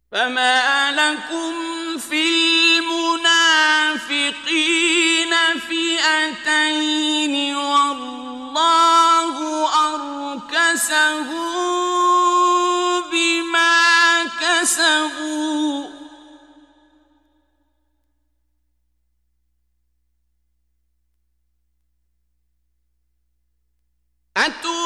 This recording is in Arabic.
فما لكم في المنافقين فئتين والله أركسهم بما كسبوا أتريدون